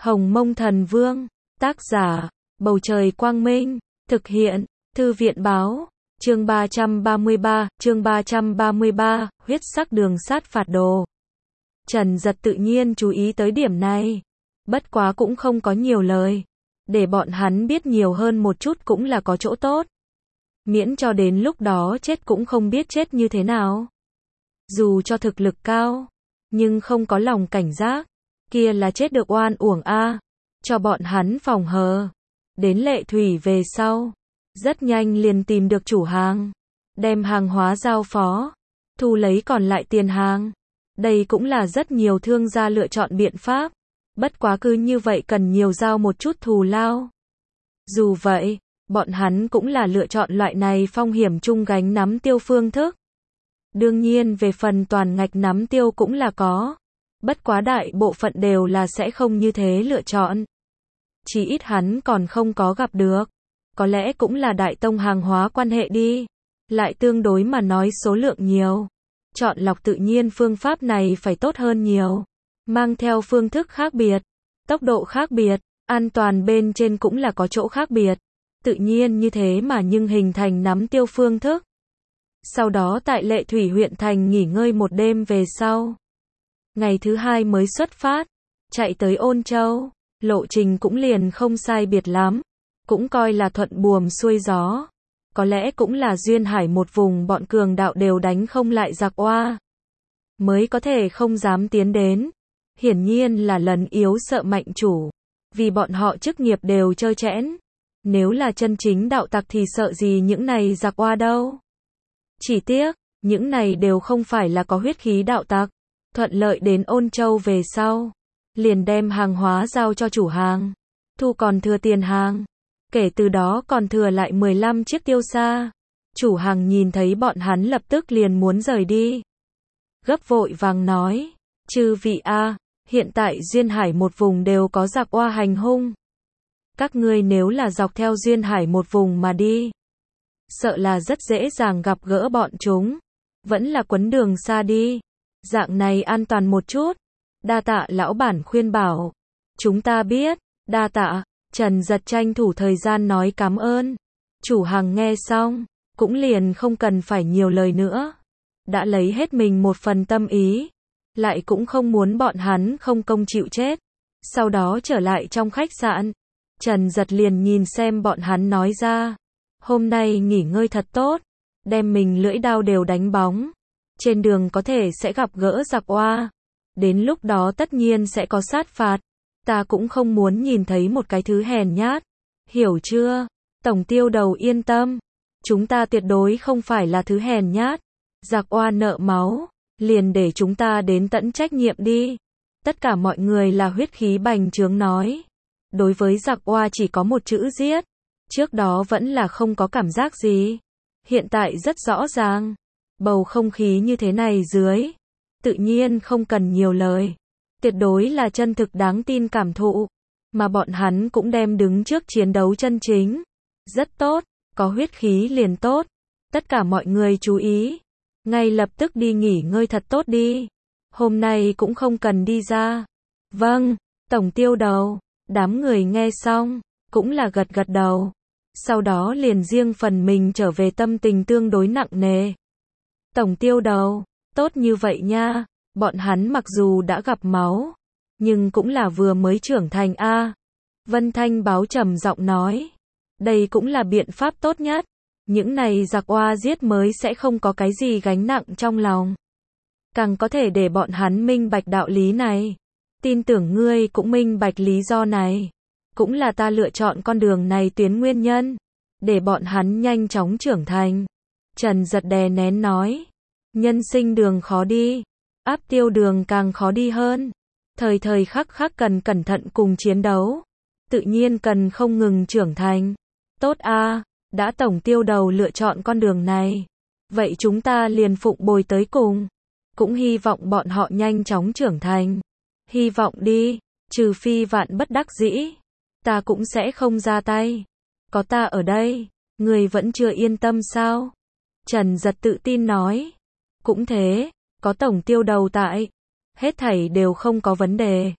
Hồng Mông Thần Vương, tác giả, Bầu Trời Quang Minh, thực hiện, Thư viện Báo, chương 333, huyết sắc đường sát phạt đồ. Trần Dật tự nhiên chú ý tới điểm này, bất quá cũng không có nhiều lời, để bọn hắn biết nhiều hơn một chút cũng là có chỗ tốt. Miễn cho đến lúc đó chết cũng không biết chết như thế nào. Dù cho thực lực cao, nhưng không có lòng cảnh giác, kia là chết được oan uổng a. Cho bọn hắn phòng hờ. Đến Lệ Thủy về sau, rất nhanh liền tìm được chủ hàng, đem hàng hóa giao phó, thu lấy còn lại tiền hàng. Đây cũng là rất nhiều thương gia lựa chọn biện pháp, bất quá cứ như vậy cần nhiều giao một chút thù lao. Dù vậy, bọn hắn cũng là lựa chọn loại này phong hiểm chung gánh nắm tiêu phương thức. Đương nhiên về phần toàn ngạch nắm tiêu cũng là có, bất quá đại bộ phận đều là sẽ không như thế lựa chọn. Chỉ ít hắn còn không có gặp được, có lẽ cũng là đại tông hàng hóa quan hệ đi, lại tương đối mà nói số lượng nhiều. Chọn lọc tự nhiên phương pháp này phải tốt hơn nhiều, mang theo phương thức khác biệt, tốc độ khác biệt, an toàn bên trên cũng là có chỗ khác biệt. Tự nhiên như thế mà nhưng hình thành nắm tiêu phương thức. Sau đó tại Lệ Thủy huyện thành nghỉ ngơi một đêm về sau, ngày thứ hai mới xuất phát, chạy tới Ôn Châu, lộ trình cũng liền không sai biệt lắm, cũng coi là thuận buồm xuôi gió. Có lẽ cũng là duyên hải một vùng bọn cường đạo đều đánh không lại giặc oa, mới có thể không dám tiến đến. Hiển nhiên là lần yếu sợ mạnh chủ, vì bọn họ chức nghiệp đều trơ trẽn. Nếu là chân chính đạo tặc thì sợ gì những này giặc oa đâu. Chỉ tiếc, những này đều không phải là có huyết khí đạo tặc. Thuận lợi đến Ôn Châu về sau, liền đem hàng hóa giao cho chủ hàng, thu còn thừa tiền hàng. Kể từ đó còn thừa lại 15 chiếc tiêu xa. Chủ hàng nhìn thấy bọn hắn lập tức liền muốn rời đi, gấp vội vàng nói, chư vị a, hiện tại duyên hải một vùng đều có giặc oa hành hung. Các ngươi nếu là dọc theo duyên hải một vùng mà đi, sợ là rất dễ dàng gặp gỡ bọn chúng. Vẫn là quấn đường xa đi, dạng này an toàn một chút. Đa tạ lão bản khuyên bảo. Chúng ta biết, đa tạ. Trần Dật tranh thủ thời gian nói cảm ơn. Chủ hàng nghe xong, cũng liền không cần phải nhiều lời nữa. Đã lấy hết mình một phần tâm ý, lại cũng không muốn bọn hắn không công chịu chết. Sau đó trở lại trong khách sạn, Trần Dật liền nhìn xem bọn hắn nói ra, hôm nay nghỉ ngơi thật tốt, đem mình lưỡi đao đều đánh bóng. Trên đường có thể sẽ gặp gỡ giặc oa, đến lúc đó tất nhiên sẽ có sát phạt. Ta cũng không muốn nhìn thấy một cái thứ hèn nhát, hiểu chưa? Tổng tiêu đầu yên tâm, chúng ta tuyệt đối không phải là thứ hèn nhát. Giặc oa nợ máu, liền để chúng ta đến tận trách nhiệm đi. Tất cả mọi người là huyết khí bành trướng nói. Đối với giặc oa chỉ có một chữ giết. Trước đó vẫn là không có cảm giác gì, hiện tại rất rõ ràng. Bầu không khí như thế này dưới, tự nhiên không cần nhiều lời. Tuyệt đối là chân thực đáng tin cảm thụ, mà bọn hắn cũng đem đứng trước chiến đấu chân chính. Rất tốt, có huyết khí liền tốt. Tất cả mọi người chú ý, ngay lập tức đi nghỉ ngơi thật tốt đi. Hôm nay cũng không cần đi ra. Vâng, tổng tiêu đầu. Đám người nghe xong, cũng là gật gật đầu. Sau đó liền riêng phần mình trở về tâm tình tương đối nặng nề. Tổng tiêu đầu, tốt như vậy nha. Bọn hắn mặc dù đã gặp máu, nhưng cũng là vừa mới trưởng thành a. Vân Thanh Báo trầm giọng nói, đây cũng là biện pháp tốt nhất. Những này giặc oa giết mới sẽ không có cái gì gánh nặng trong lòng. Càng có thể để bọn hắn minh bạch đạo lý này. Tin tưởng ngươi cũng minh bạch lý do này. Cũng là ta lựa chọn con đường này tuyến nguyên nhân, để bọn hắn nhanh chóng trưởng thành. Trần Dật đè nén nói, nhân sinh đường khó đi, áp tiêu đường càng khó đi hơn. Thời thời khắc khắc cần cẩn thận cùng chiến đấu, tự nhiên cần không ngừng trưởng thành. Tốt a, đã tổng tiêu đầu lựa chọn con đường này, vậy chúng ta liền phụng bồi tới cùng. Cũng hy vọng bọn họ nhanh chóng trưởng thành. Hy vọng đi, trừ phi vạn bất đắc dĩ, ta cũng sẽ không ra tay. Có ta ở đây, người vẫn chưa yên tâm sao? Trần Dật tự tin nói. Cũng thế, có tổng tiêu đầu tại, hết thảy đều không có vấn đề.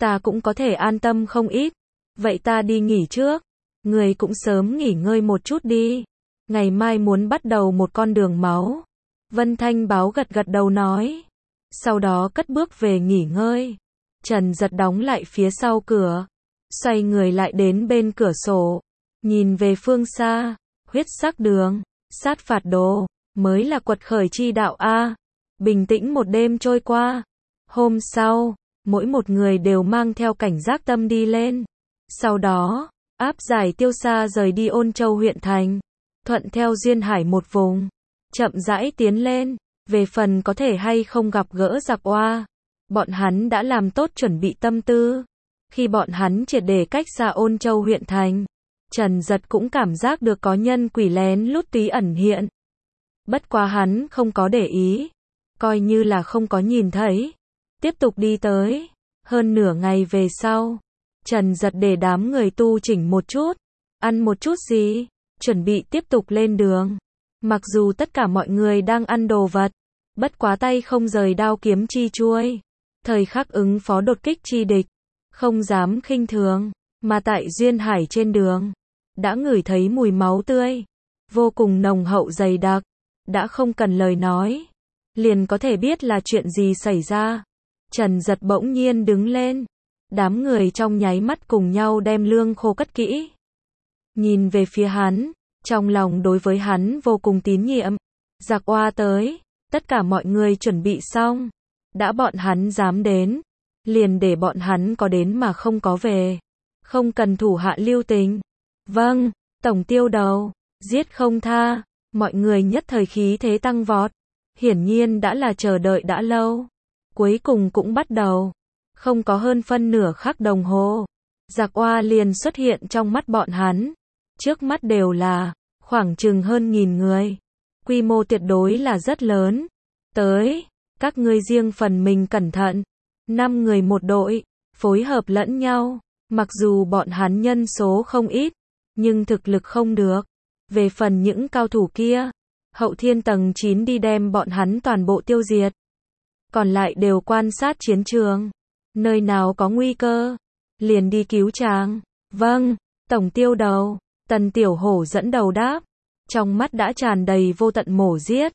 ta cũng có thể an tâm không ít. Vậy ta đi nghỉ trước. Người cũng sớm nghỉ ngơi một chút đi. Ngày mai muốn bắt đầu một con đường máu. Vân Thanh Báo gật gật đầu nói. Sau đó cất bước về nghỉ ngơi. Trần Giật đóng lại phía sau cửa. Xoay người lại đến bên cửa sổ. Nhìn về phương xa. Huyết sắc đường, sát phạt đồ, mới là quật khởi chi đạo a. Bình tĩnh một đêm trôi qua. Hôm sau, mỗi một người đều mang theo cảnh giác tâm đi lên. Sau đó, áp giải Tiêu Sa rời đi Ôn Châu huyện thành. Thuận theo duyên hải một vùng. Chậm rãi tiến lên. Về phần có thể hay không gặp gỡ giặc oa, bọn hắn đã làm tốt chuẩn bị tâm tư. Khi bọn hắn triệt để cách xa Ôn Châu huyện thành, Trần Giật cũng cảm giác được có nhân quỷ lén lút tí ẩn hiện. Bất quá hắn không có để ý, coi như là không có nhìn thấy. Tiếp tục đi tới. Hơn nửa ngày về sau, Trần Giật để đám người tu chỉnh một chút, ăn một chút gì, chuẩn bị tiếp tục lên đường. Mặc dù tất cả mọi người đang ăn đồ vật, bất quá tay không rời đao kiếm chi chuôi. Thời khắc ứng phó đột kích chi địch, không dám khinh thường, mà tại duyên hải trên đường, đã ngửi thấy mùi máu tươi, vô cùng nồng hậu dày đặc, đã không cần lời nói, liền có thể biết là chuyện gì xảy ra. Trần Giật bỗng nhiên đứng lên, đám người trong nháy mắt cùng nhau đem lương khô cất kỹ. Nhìn về phía hắn, trong lòng đối với hắn vô cùng tín nhiệm. Giặc oa tới, tất cả mọi người chuẩn bị xong, đã bọn hắn dám đến, liền để bọn hắn có đến mà không có về, không cần thủ hạ lưu tình. Vâng, tổng tiêu đầu, giết không tha. Mọi người nhất thời khí thế tăng vọt, hiển nhiên đã là chờ đợi đã lâu. Cuối cùng cũng bắt đầu. Không có hơn phân nửa khắc đồng hồ, giặc oa liền xuất hiện trong mắt bọn hắn. Trước mắt đều là khoảng chừng hơn 1000 người, quy mô tuyệt đối là rất lớn. Tới, các ngươi riêng phần mình cẩn thận. 5 người một đội, phối hợp lẫn nhau. Mặc dù bọn hắn nhân số không ít, nhưng thực lực không được. Về phần những cao thủ kia, hậu thiên tầng 9 đi đem bọn hắn toàn bộ tiêu diệt. Còn lại đều quan sát chiến trường. Nơi nào có nguy cơ, liền đi cứu tràng. Vâng, tổng tiêu đầu. Tần Tiểu Hổ dẫn đầu đáp. Trong mắt đã tràn đầy vô tận mổ giết.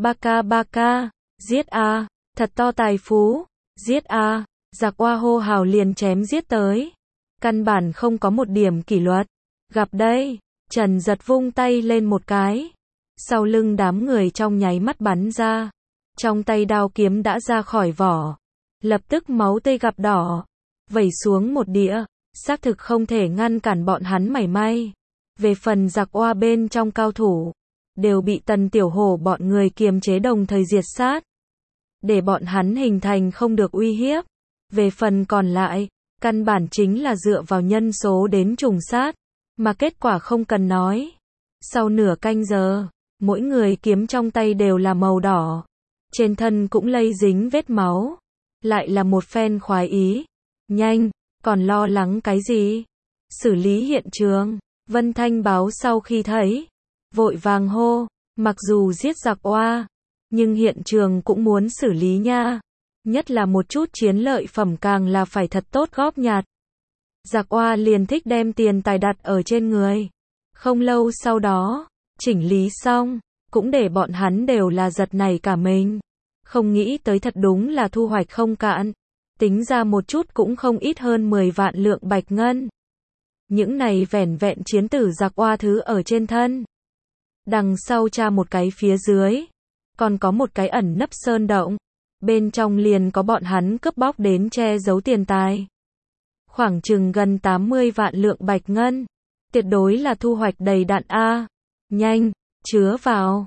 Ba ca, giết a, thật to tài phú, giết a. Giặc oa hô hào liền chém giết tới. Căn bản không có một điểm kỷ luật. Gặp đây, Trần Giật vung tay lên một cái. Sau lưng đám người trong nháy mắt bắn ra. Trong tay đao kiếm đã ra khỏi vỏ. Lập tức máu tươi gặp đỏ, vẩy xuống một đĩa, xác thực không thể ngăn cản bọn hắn mảy may. Về phần giặc oa bên trong cao thủ, đều bị Tần Tiểu Hổ bọn người kiềm chế đồng thời diệt sát, để bọn hắn hình thành không được uy hiếp. Về phần còn lại, căn bản chính là dựa vào nhân số đến trùng sát, mà kết quả không cần nói. Sau nửa canh giờ, mỗi người kiếm trong tay đều là màu đỏ, trên thân cũng lây dính vết máu. Lại là một phen khoái ý. Nhanh, còn lo lắng cái gì? Xử lý hiện trường. Vân Thanh Báo sau khi thấy, vội vàng hô, mặc dù giết giặc oa, nhưng hiện trường cũng muốn xử lý nha. Nhất là một chút chiến lợi phẩm càng là phải thật tốt góp nhặt. Giặc oa liền thích đem tiền tài đặt ở trên người. Không lâu sau đó, chỉnh lý xong, cũng để bọn hắn đều là giật nảy cả mình. Không nghĩ tới thật đúng là thu hoạch không cạn. Tính ra một chút cũng không ít hơn 10 vạn lượng bạch ngân. Những này vẻn vẹn chiến tử giặc oa thứ ở trên thân. Đằng sau tra một cái phía dưới, còn có một cái ẩn nấp sơn động. Bên trong liền có bọn hắn cướp bóc đến che giấu tiền tài. Khoảng chừng gần 80 vạn lượng bạch ngân. Tuyệt đối là thu hoạch đầy đặn a. Nhanh, chứa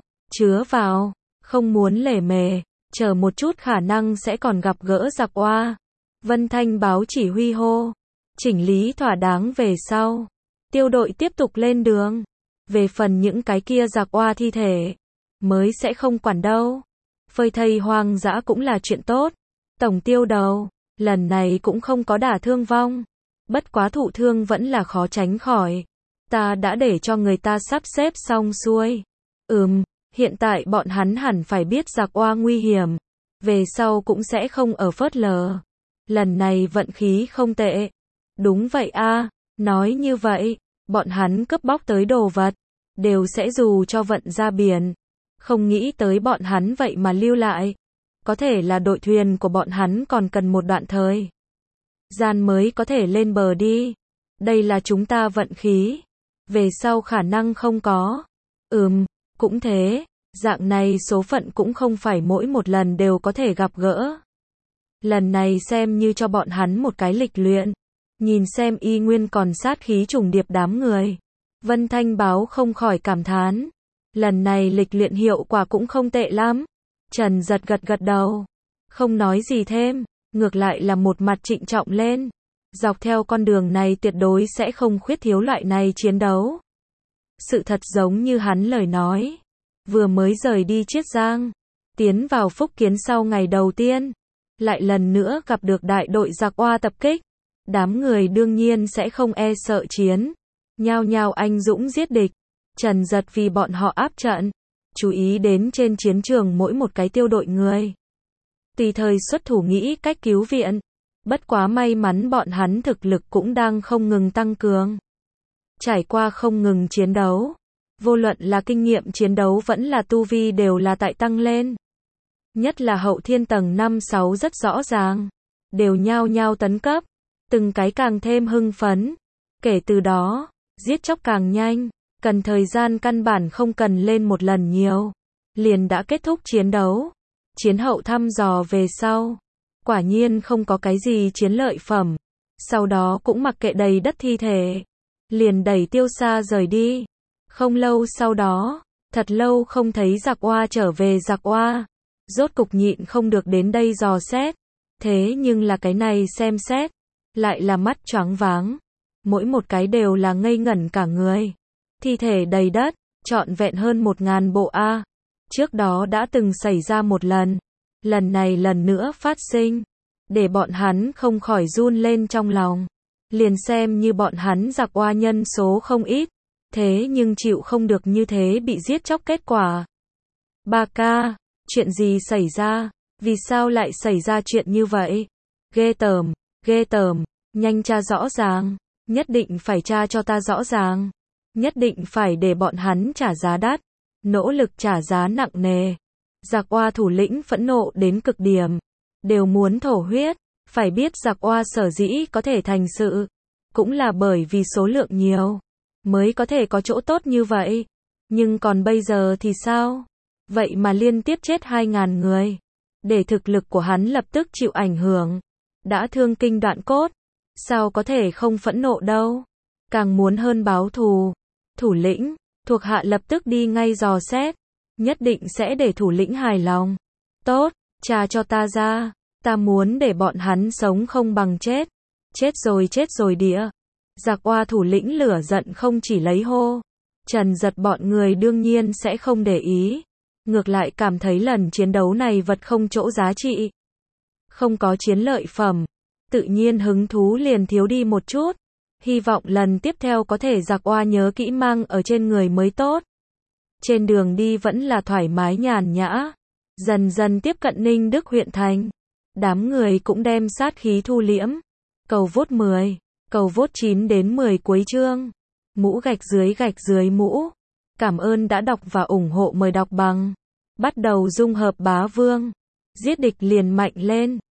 vào, không muốn lề mề. Chờ một chút khả năng sẽ còn gặp gỡ giặc oa. Vân Thanh Báo chỉ huy hô. Chỉnh lý thỏa đáng về sau. Tiêu đội tiếp tục lên đường. Về phần những cái kia giặc oa thi thể, mới sẽ không quản đâu. Phơi thây hoang dã cũng là chuyện tốt. Tổng tiêu đầu, lần này cũng không có đả thương vong. Bất quá thụ thương vẫn là khó tránh khỏi. Ta đã để cho người ta sắp xếp xong xuôi. Hiện tại bọn hắn hẳn phải biết giặc oa nguy hiểm, về sau cũng sẽ không ở phớt lờ. lần này vận khí không tệ. Đúng vậy a, nói như vậy, bọn hắn cướp bóc tới đồ vật, đều sẽ dù cho vận ra biển. Không nghĩ tới bọn hắn vậy mà lưu lại. Có thể là đội thuyền của bọn hắn còn cần một đoạn thời gian mới có thể lên bờ đi. Đây là chúng ta vận khí. Về sau khả năng không có. Cũng thế, dạng này số phận cũng không phải mỗi một lần đều có thể gặp gỡ. Lần này xem như cho bọn hắn một cái lịch luyện. Nhìn xem y nguyên còn sát khí trùng điệp đám người. Vân Thanh Báo không khỏi cảm thán. Lần này lịch luyện hiệu quả cũng không tệ lắm. Trần Giật gật gật đầu. Không nói gì thêm, ngược lại là một mặt trịnh trọng lên. Dọc theo con đường này tuyệt đối sẽ không khuyết thiếu loại này chiến đấu. Sự thật giống như hắn lời nói. Vừa mới rời đi Chiết Giang, tiến vào Phúc Kiến sau ngày đầu tiên, lại lần nữa gặp được đại đội giặc oa tập kích. Đám người đương nhiên sẽ không e sợ chiến. Nhao nhao anh dũng giết địch. Trần Giật vì bọn họ áp trận. Chú ý đến trên chiến trường mỗi một cái tiêu đội người. Tùy thời xuất thủ nghĩ cách cứu viện. Bất quá may mắn bọn hắn thực lực cũng đang không ngừng tăng cường. Trải qua không ngừng chiến đấu. Vô luận là kinh nghiệm chiến đấu vẫn là tu vi đều là tại tăng lên. Nhất là hậu thiên tầng 5-6 rất rõ ràng. Đều nhao nhao tấn cấp. Từng cái càng thêm hưng phấn. Kể từ đó, giết chóc càng nhanh. Cần thời gian căn bản không cần lên một lần nhiều. Liền đã kết thúc chiến đấu. Chiến hậu thăm dò về sau. Quả nhiên không có cái gì chiến lợi phẩm. Sau đó cũng mặc kệ đầy đất thi thể. Liền đẩy Tiêu Sa rời đi. Không lâu sau đó, thật lâu không thấy giặc oa trở về giặc oa. Rốt cục nhịn không được đến đây dò xét. Thế nhưng là cái này xem xét. Lại là mắt choáng váng. Mỗi một cái đều là ngây ngẩn cả người. Thi thể đầy đất, trọn vẹn hơn 1000 bộ a. Trước đó đã từng xảy ra một lần. Lần này lần nữa phát sinh. Để bọn hắn không khỏi run lên trong lòng. Liền xem như bọn hắn giặc oa nhân số không ít. Thế nhưng chịu không được như thế bị giết chóc kết quả. Ba ca, chuyện gì xảy ra? Vì sao lại xảy ra chuyện như vậy? Ghê tởm, nhanh tra rõ ràng. Nhất định phải tra cho ta rõ ràng. Nhất định phải để bọn hắn trả giá đắt. Nỗ lực trả giá nặng nề. Giặc oa thủ lĩnh phẫn nộ đến cực điểm. Đều muốn thổ huyết. Phải biết giặc oa sở dĩ có thể thành sự. Cũng là bởi vì số lượng nhiều. Mới có thể có chỗ tốt như vậy. Nhưng còn bây giờ thì sao? Vậy mà liên tiếp chết 2000 người. Để thực lực của hắn lập tức chịu ảnh hưởng. Đã thương kinh đoạn cốt. Sao có thể không phẫn nộ đâu? Càng muốn hơn báo thù. Thủ lĩnh, thuộc hạ lập tức đi ngay dò xét. Nhất định sẽ để thủ lĩnh hài lòng. Tốt, tra cho ta ra. Ta muốn để bọn hắn sống không bằng chết. Chết rồi địa. Giặc oa thủ lĩnh lửa giận không chỉ lấy hô. Trần Giật bọn người đương nhiên sẽ không để ý. Ngược lại cảm thấy lần chiến đấu này vật không chỗ giá trị. Không có chiến lợi phẩm. Tự nhiên hứng thú liền thiếu đi một chút. Hy vọng lần tiếp theo có thể giặc oa nhớ kỹ mang ở trên người mới tốt. Trên đường đi vẫn là thoải mái nhàn nhã. Dần dần tiếp cận Ninh Đức huyện thành. Đám người cũng đem sát khí thu liễm. Cầu vốt 10, cầu vốt 9 đến 10 cuối chương. Mũ gạch dưới mũ. Cảm ơn đã đọc và ủng hộ, mời đọc bằng. Bắt đầu dung hợp bá vương. Giết địch liền mạnh lên.